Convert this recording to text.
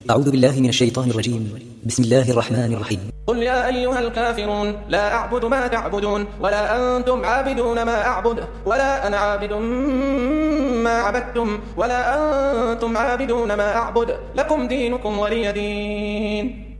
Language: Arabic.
أعوذ بالله من الشيطان الرجيم. بسم الله الرحمن الرحيم. قل يا أيها الكافرون لا أعبد ما تعبدون ولا أنتم عابدون ما أعبد ولا أنا عابد ما عبدتم ولا أنتم عابدون ما أعبد لكم دينكم ولي دين.